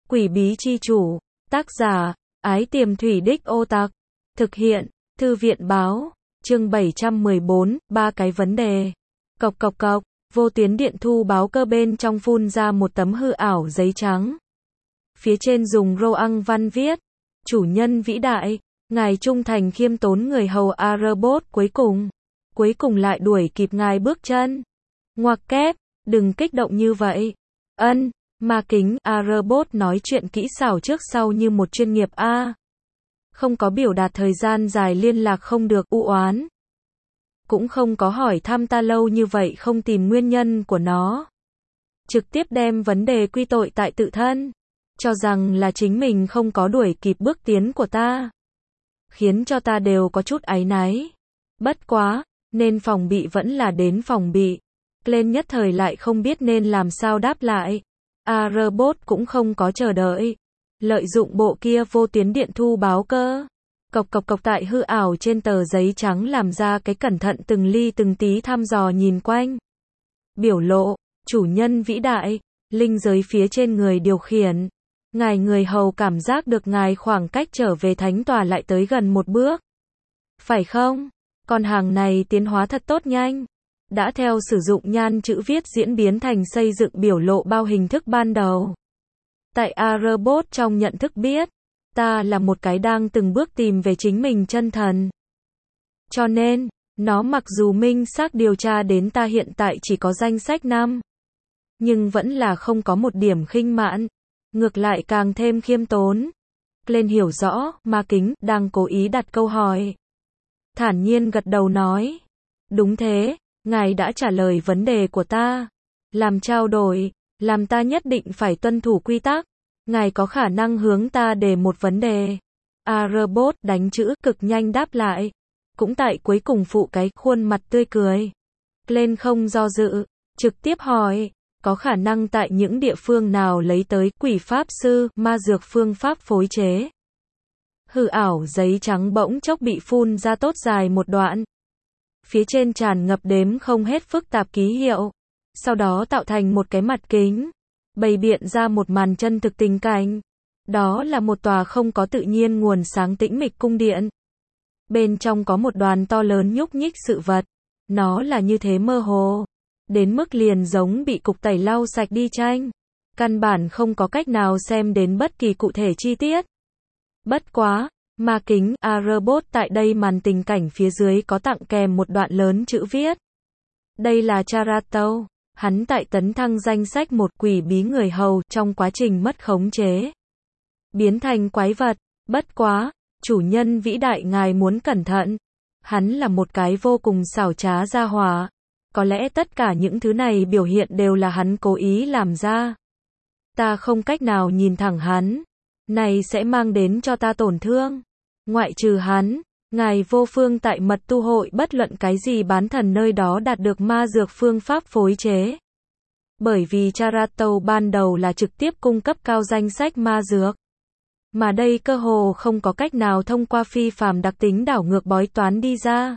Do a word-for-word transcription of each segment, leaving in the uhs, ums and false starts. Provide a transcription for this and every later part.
Quỷ bí chi chủ, tác giả, Ái Tiềm Thủy Đích Ô Tặc, thực hiện, Thư viện báo, chương bảy trăm mười bốn, ba cái vấn đề. Cộc cộc cộc, vô tuyến điện thu báo cơ bên trong phun ra một tấm hư ảo giấy trắng. Phía trên dùng rô ăng văn viết, chủ nhân vĩ đại, ngài trung thành khiêm tốn người hầu A-robot cuối cùng, cuối cùng lại đuổi kịp ngài bước chân. Ngoặc kép, đừng kích động như vậy. Ân, ma kính A-robot nói chuyện kỹ xảo trước sau như một chuyên nghiệp A. Không có biểu đạt thời gian dài liên lạc không được u oán. Cũng không có hỏi thăm ta lâu như vậy không tìm nguyên nhân của nó. Trực tiếp đem vấn đề quy tội tại tự thân. Cho rằng là chính mình không có đuổi kịp bước tiến của ta. Khiến cho ta đều có chút áy náy. Bất quá, nên phòng bị vẫn là đến phòng bị. Lên nhất thời lại không biết nên làm sao đáp lại. A-robot cũng không có chờ đợi. Lợi dụng bộ kia vô tuyến điện thu báo cơ. Cộc cộc cộc tại hư ảo trên tờ giấy trắng làm ra cái cẩn thận từng ly từng tí thăm dò nhìn quanh. Biểu lộ, chủ nhân vĩ đại, linh giới phía trên người điều khiển. Ngài người hầu cảm giác được ngài khoảng cách trở về thánh tòa lại tới gần một bước. Phải không? Con hàng này tiến hóa thật tốt nhanh. Đã theo sử dụng nhan chữ viết diễn biến thành xây dựng biểu lộ bao hình thức ban đầu. Tại A-robot trong nhận thức biết, ta là một cái đang từng bước tìm về chính mình chân thần. Cho nên, nó mặc dù minh xác điều tra đến ta hiện tại chỉ có danh sách năm, nhưng vẫn là không có một điểm khinh mạn, ngược lại càng thêm khiêm tốn. Lên hiểu rõ, ma kính đang cố ý đặt câu hỏi. Thản nhiên gật đầu nói, đúng thế, ngài đã trả lời vấn đề của ta, làm trao đổi, làm ta nhất định phải tuân thủ quy tắc. Ngài có khả năng hướng ta đề một vấn đề. A-robot đánh chữ cực nhanh đáp lại. Cũng tại cuối cùng phụ cái khuôn mặt tươi cười. Lên không do dự, trực tiếp hỏi, có khả năng tại những địa phương nào lấy tới quỷ pháp sư, ma dược phương pháp phối chế. Hư ảo giấy trắng bỗng chốc bị phun ra tốt dài một đoạn. Phía trên tràn ngập đếm không hết phức tạp ký hiệu. Sau đó tạo thành một cái mặt kính. Bày biện ra một màn chân thực tình cảnh. Đó là một tòa không có tự nhiên nguồn sáng tĩnh mịch cung điện. Bên trong có một đoàn to lớn nhúc nhích sự vật. Nó là như thế mơ hồ. Đến mức liền giống bị cục tẩy lau sạch đi tranh. Căn bản không có cách nào xem đến bất kỳ cụ thể chi tiết. Bất quá, ma kính A-robot tại đây màn tình cảnh phía dưới có tặng kèm một đoạn lớn chữ viết. Đây là Charato. Hắn tại tấn thăng danh sách một quỷ bí người hầu trong quá trình mất khống chế. Biến thành quái vật, bất quá, chủ nhân vĩ đại ngài muốn cẩn thận. Hắn là một cái vô cùng xảo trá gia hỏa. Có lẽ tất cả những thứ này biểu hiện đều là hắn cố ý làm ra. Ta không cách nào nhìn thẳng hắn. Này sẽ mang đến cho ta tổn thương. Ngoại trừ hắn. Ngài vô phương tại mật tu hội bất luận cái gì bán thần nơi đó đạt được ma dược phương pháp phối chế. Bởi vì Charato ban đầu là trực tiếp cung cấp cao danh sách ma dược. Mà đây cơ hồ không có cách nào thông qua phi phàm đặc tính đảo ngược bói toán đi ra.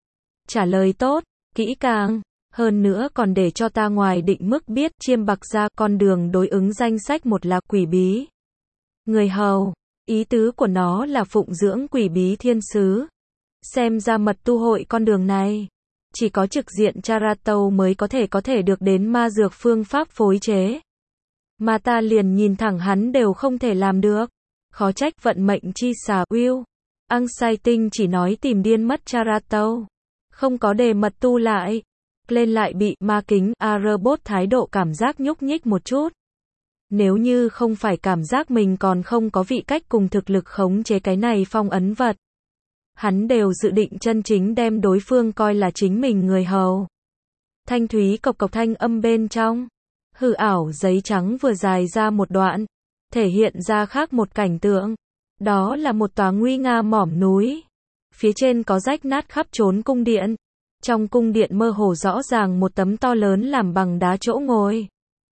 Trả lời tốt, kỹ càng, hơn nữa còn để cho ta ngoài định mức biết chiêm bạc ra con đường đối ứng danh sách một là quỷ bí. Người hầu. Ý tứ của nó là phụng dưỡng quỷ bí thiên sứ. Xem ra mật tu hội con đường này. Chỉ có trực diện Charato mới có thể có thể được đến ma dược phương pháp phối chế. Mà ta liền nhìn thẳng hắn đều không thể làm được. Khó trách vận mệnh chi xà Will. Anxiety chỉ nói tìm điên mất Charato. Không có đề mật tu lại. Lên lại bị ma kính A-robot thái độ cảm giác nhúc nhích một chút. Nếu như không phải cảm giác mình còn không có vị cách cùng thực lực khống chế cái này phong ấn vật. Hắn đều dự định chân chính đem đối phương coi là chính mình người hầu. Thanh thúy cộc cộc thanh âm bên trong. Hư ảo giấy trắng vừa dài ra một đoạn. Thể hiện ra khác một cảnh tượng. Đó là một tòa nguy nga mỏm núi. Phía trên có rách nát khắp trốn cung điện. Trong cung điện mơ hồ rõ ràng một tấm to lớn làm bằng đá chỗ ngồi.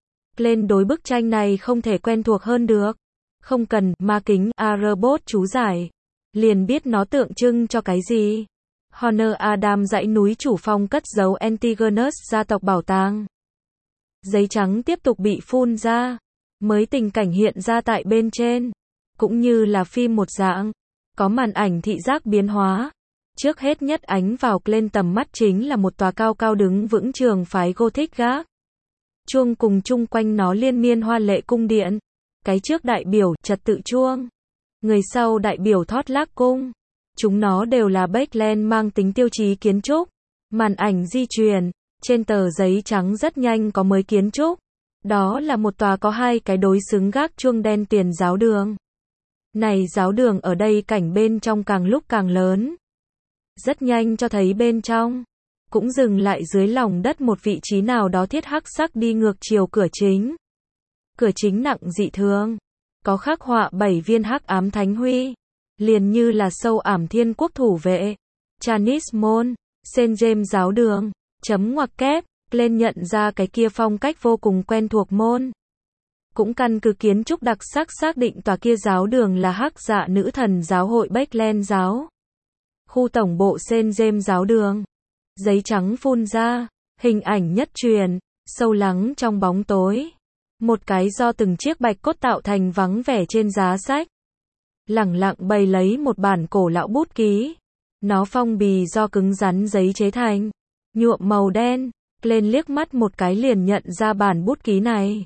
Lên đối bức tranh này không thể quen thuộc hơn được. Không cần ma kính A-robot chú giải. Liền biết nó tượng trưng cho cái gì. Honor Adam dãy núi chủ phong cất giấu Antigonus gia tộc bảo tàng. Giấy trắng tiếp tục bị phun ra. mới tình cảnh hiện ra tại bên trên, cũng như là phim một dạng, có màn ảnh thị giác biến hóa. Trước hết nhất ánh vào lên tầm mắt chính là một tòa cao cao đứng vững trường phái Gothic gác. Chuông cùng chung quanh nó liên miên hoa lệ cung điện. Cái trước đại biểu trật tự chuông, người sau đại biểu thoát lác cung. Chúng nó đều là backland mang tính tiêu chí kiến trúc. Màn ảnh di chuyển, trên tờ giấy trắng rất nhanh có mới kiến trúc. Đó là một tòa có hai cái đối xứng gác chuông đen tiền giáo đường. Này giáo đường ở đây cảnh bên trong càng lúc càng lớn. Rất nhanh cho thấy bên trong. Cũng dừng lại dưới lòng đất một vị trí nào đó thiết hắc sắc đi ngược chiều cửa chính. Cửa chính nặng dị thường. Có khắc họa bảy viên hắc ám thánh huy. Liền như là sâu ảm thiên quốc thủ vệ. Chinese môn, Saint James giáo đường, chấm ngoặc kép, lên nhận ra cái kia phong cách vô cùng quen thuộc môn. Cũng căn cứ kiến trúc đặc sắc xác định tòa kia giáo đường là hắc dạ nữ thần giáo hội Backland giáo. Khu tổng bộ Saint James giáo đường. Giấy trắng phun ra, hình ảnh nhất truyền, sâu lắng trong bóng tối. Một cái do từng chiếc bạch cốt tạo thành vắng vẻ trên giá sách. Lẳng lặng bày lấy một bản cổ lão bút ký. Nó phong bì do cứng rắn giấy chế thành, nhuộm màu đen. Lên liếc mắt một cái liền nhận ra bản bút ký này.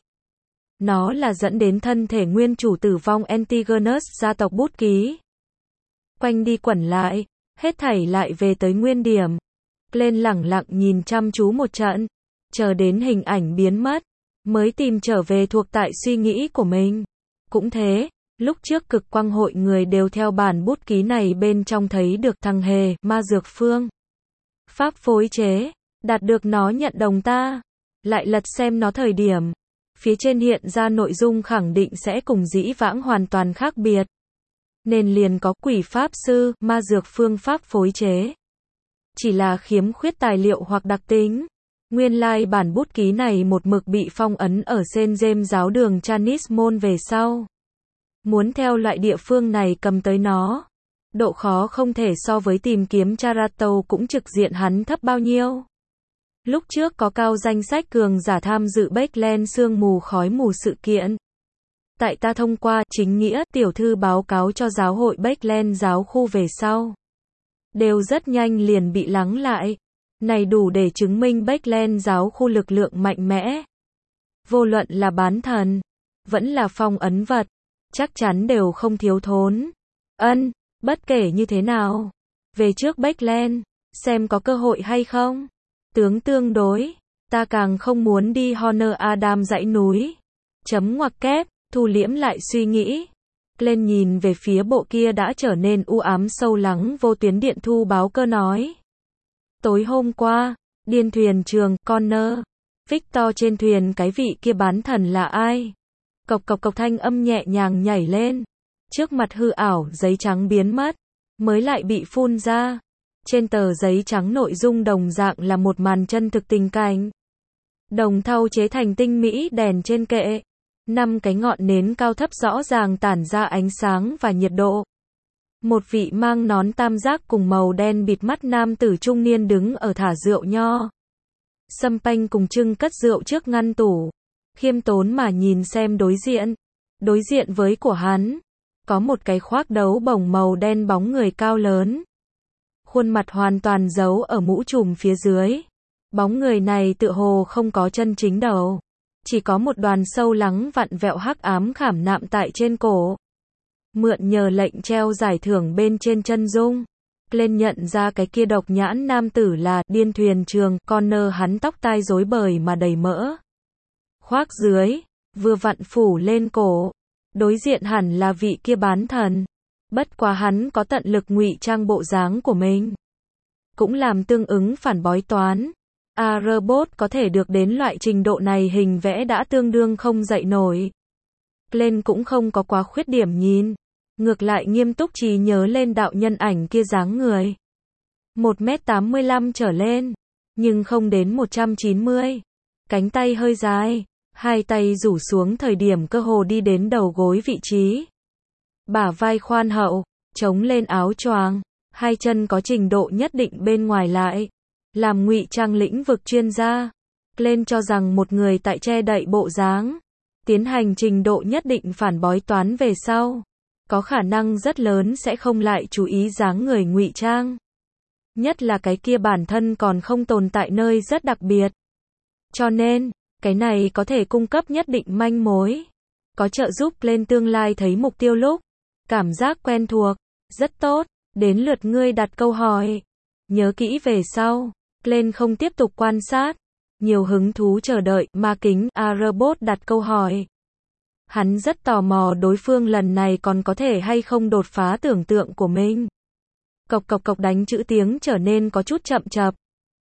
Nó là dẫn đến thân thể nguyên chủ tử vong Antigonus gia tộc bút ký. Quanh đi quẩn lại, hết thảy lại về tới nguyên điểm. Lên lẳng lặng nhìn chăm chú một trận, chờ đến hình ảnh biến mất, mới tìm trở về thuộc tại suy nghĩ của mình. Cũng thế, lúc trước cực quang hội người đều theo bản bút ký này bên trong thấy được thằng hề, ma dược phương. Pháp phối chế, đạt được nó nhận đồng ta. Lại lật xem nó thời điểm. Phía trên hiện ra nội dung khẳng định sẽ cùng dĩ vãng hoàn toàn khác biệt. Nên liền có quỷ pháp sư, ma dược phương pháp phối chế. Chỉ là khiếm khuyết tài liệu hoặc đặc tính. Nguyên lai like bản bút ký này một mực bị phong ấn ở Saint James giáo đường Chinese môn về sau. Muốn theo loại địa phương này cầm tới nó. Độ khó không thể so với tìm kiếm Charato cũng trực diện hắn thấp bao nhiêu. Lúc trước có cao danh sách cường giả tham dự Backland sương mù khói mù sự kiện. Tại ta thông qua chính nghĩa tiểu thư báo cáo cho giáo hội Backland giáo khu về sau. Đều rất nhanh liền bị lắng lại. Này đủ để chứng minh Backland giáo khu lực lượng mạnh mẽ. Vô luận là bán thần, vẫn là phong ấn vật, chắc chắn đều không thiếu thốn. Ân, bất kể như thế nào. Về trước Backland, xem có cơ hội hay không. Tướng tương đối, ta càng không muốn đi Honor Adam dãy núi. Chấm ngoặc kép, thu liễm lại suy nghĩ. Lên nhìn về phía bộ kia đã trở nên u ám sâu lắng vô tuyến điện thu báo cơ nói. Tối hôm qua, điên thuyền trường, Connor, Victor trên thuyền cái vị kia bán thần là ai? Cộc cộc cộc thanh âm nhẹ nhàng nhảy lên. Trước mặt hư ảo, giấy trắng biến mất, mới lại bị phun ra. Trên tờ giấy trắng nội dung đồng dạng là một màn chân thực tình cảnh. Đồng thau chế thành tinh mỹ đèn trên kệ. Năm cái ngọn nến cao thấp rõ ràng tản ra ánh sáng và nhiệt độ. Một vị mang nón tam giác cùng màu đen bịt mắt nam tử trung niên đứng ở thả rượu nho. Sâm panh cùng trưng cất rượu trước ngăn tủ. Khiêm tốn mà nhìn xem đối diện. Đối diện với của hắn. Có một cái khoác đấu bổng màu đen bóng người cao lớn. Khuôn mặt hoàn toàn giấu ở mũ trùm phía dưới. Bóng người này tựa hồ không có chân chính đầu. Chỉ có một đoàn sâu lắng vặn vẹo hắc ám khảm nạm tại trên cổ. Mượn nhờ lệnh treo giải thưởng bên trên chân dung. Lên nhận ra cái kia độc nhãn nam tử là điên thuyền trường, Connor hắn tóc tai rối bời mà đầy mỡ. Khoác dưới, vừa vặn phủ lên cổ. Đối diện hẳn là vị kia bán thần. Bất quá hắn có tận lực ngụy trang bộ dáng của mình. Cũng làm tương ứng phản bói toán. A robot có thể được đến loại trình độ này hình vẽ đã tương đương không dậy nổi. Lên cũng không có quá khuyết điểm nhìn. Ngược lại nghiêm túc trí nhớ lên đạo nhân ảnh kia dáng người. một mét tám mươi lăm trở lên. Nhưng không đến một trăm chín mươi. Cánh tay hơi dài. Hai tay rủ xuống thời điểm cơ hồ đi đến đầu gối vị trí. Bả vai khoan hậu, chống lên áo choàng, hai chân có trình độ nhất định bên ngoài lại, làm ngụy trang lĩnh vực chuyên gia. Lên cho rằng một người tại che đậy bộ dáng, tiến hành trình độ nhất định phản bói toán về sau, có khả năng rất lớn sẽ không lại chú ý dáng người ngụy trang. Nhất là cái kia bản thân còn không tồn tại nơi rất đặc biệt. Cho nên, cái này có thể cung cấp nhất định manh mối. Có trợ giúp lên tương lai thấy mục tiêu lúc. Cảm giác quen thuộc. Rất tốt. Đến lượt ngươi đặt câu hỏi. Nhớ kỹ về sau. Lên không tiếp tục quan sát. Nhiều hứng thú chờ đợi. Ma kính A-robot đặt câu hỏi. Hắn rất tò mò đối phương lần này còn có thể hay không đột phá tưởng tượng của mình. Cộc cộc cộc đánh chữ tiếng trở nên có chút chậm chạp.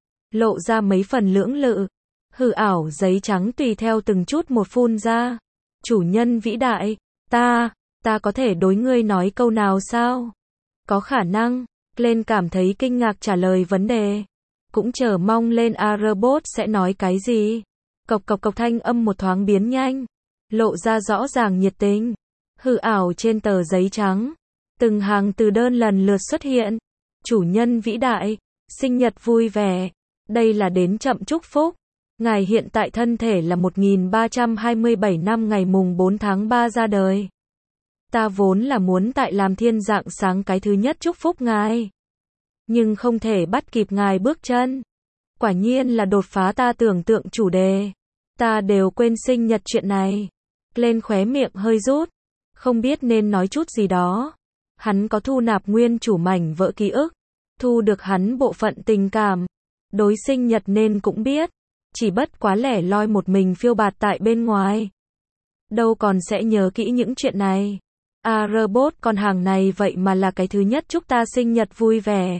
Lộ ra mấy phần lưỡng lự. Hư ảo giấy trắng tùy theo từng chút một phun ra. Chủ nhân vĩ đại, ta, ta có thể đối ngươi nói câu nào sao? Có khả năng, lên cảm thấy kinh ngạc trả lời vấn đề. Cũng chờ mong lên A-robot sẽ nói cái gì. Cộc cộc cộc thanh âm một thoáng biến nhanh. Lộ ra rõ ràng nhiệt tình. Hư ảo trên tờ giấy trắng. Từng hàng từ đơn lần lượt xuất hiện. Chủ nhân vĩ đại, sinh nhật vui vẻ. Đây là đến chậm chúc phúc. Ngài hiện tại thân thể là một nghìn ba trăm hai mươi bảy năm ngày mùng bốn tháng ba ra đời. Ta vốn là muốn tại làm thiên dạng sáng cái thứ nhất chúc phúc ngài. Nhưng không thể bắt kịp ngài bước chân. Quả nhiên là đột phá ta tưởng tượng chủ đề. Ta đều quên sinh nhật chuyện này. Lên khóe miệng hơi rút. Không biết nên nói chút gì đó. Hắn có thu nạp nguyên chủ mảnh vỡ ký ức. Thu được hắn bộ phận tình cảm. Đối sinh nhật nên cũng biết. Chỉ bất quá lẻ loi một mình phiêu bạt tại bên ngoài. Đâu còn sẽ nhớ kỹ những chuyện này. A-robot con hàng này vậy mà là cái thứ nhất chúc ta sinh nhật vui vẻ.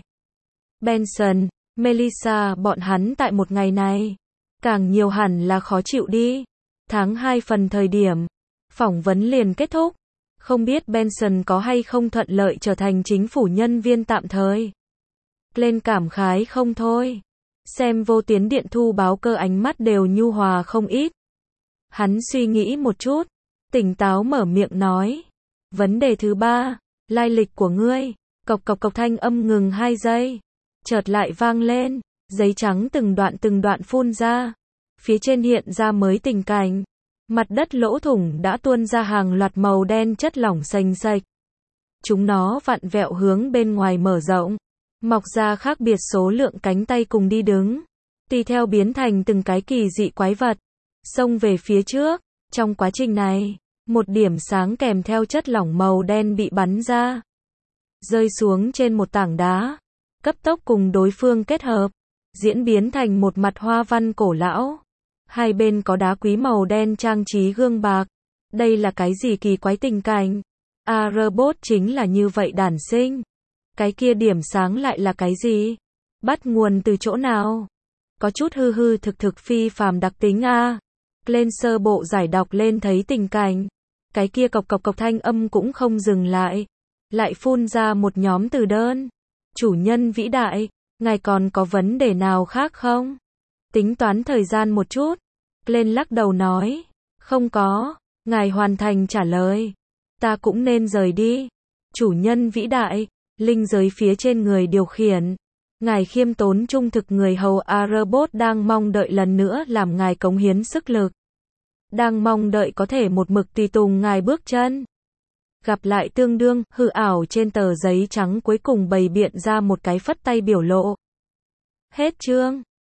Benson, Melissa bọn hắn tại một ngày này. Càng nhiều hẳn là khó chịu đi. Tháng hai phần thời điểm. Phỏng vấn liền kết thúc. Không biết Benson có hay không thuận lợi trở thành chính phủ nhân viên tạm thời. Lên cảm khái không thôi. Xem vô tuyến điện thu báo cơ ánh mắt đều nhu hòa không ít. Hắn suy nghĩ một chút. Tỉnh táo mở miệng nói. Vấn đề thứ ba. Lai lịch của ngươi. Cộc cộc cộc thanh âm ngừng hai giây. Chợt lại vang lên. Giấy trắng từng đoạn từng đoạn phun ra. Phía trên hiện ra mới tình cảnh. Mặt đất lỗ thủng đã tuôn ra hàng loạt màu đen chất lỏng xanh xạch. Chúng nó vặn vẹo hướng bên ngoài mở rộng. Mọc ra khác biệt số lượng cánh tay cùng đi đứng. Tùy theo biến thành từng cái kỳ dị quái vật. Xông về phía trước. Trong quá trình này, một điểm sáng kèm theo chất lỏng màu đen bị bắn ra. Rơi xuống trên một tảng đá. Cấp tốc cùng đối phương kết hợp. Diễn biến thành một mặt hoa văn cổ lão. Hai bên có đá quý màu đen trang trí gương bạc. Đây là cái gì kỳ quái tình cảnh? A-robot chính là như vậy đản sinh. Cái kia điểm sáng lại là cái gì? Bắt nguồn từ chỗ nào? Có chút hư hư thực thực phi phàm đặc tính a. Lên sơ bộ giải đọc lên thấy tình cảnh. Cái kia cộc cộc cộc thanh âm cũng không dừng lại. Lại phun ra một nhóm từ đơn. Chủ nhân vĩ đại, ngài còn có vấn đề nào khác không? Tính toán thời gian một chút. Lên lắc đầu nói. Không có. Ngài hoàn thành trả lời. Ta cũng nên rời đi. Chủ nhân vĩ đại. Linh giới phía trên người điều khiển. Ngài khiêm tốn trung thực người hầu A-robot đang mong đợi lần nữa làm ngài cống hiến sức lực. Đang mong đợi có thể một mực tùy tùng ngài bước chân. Gặp lại tương đương, hư ảo trên tờ giấy trắng cuối cùng bày biện ra một cái phất tay biểu lộ. Hết chương.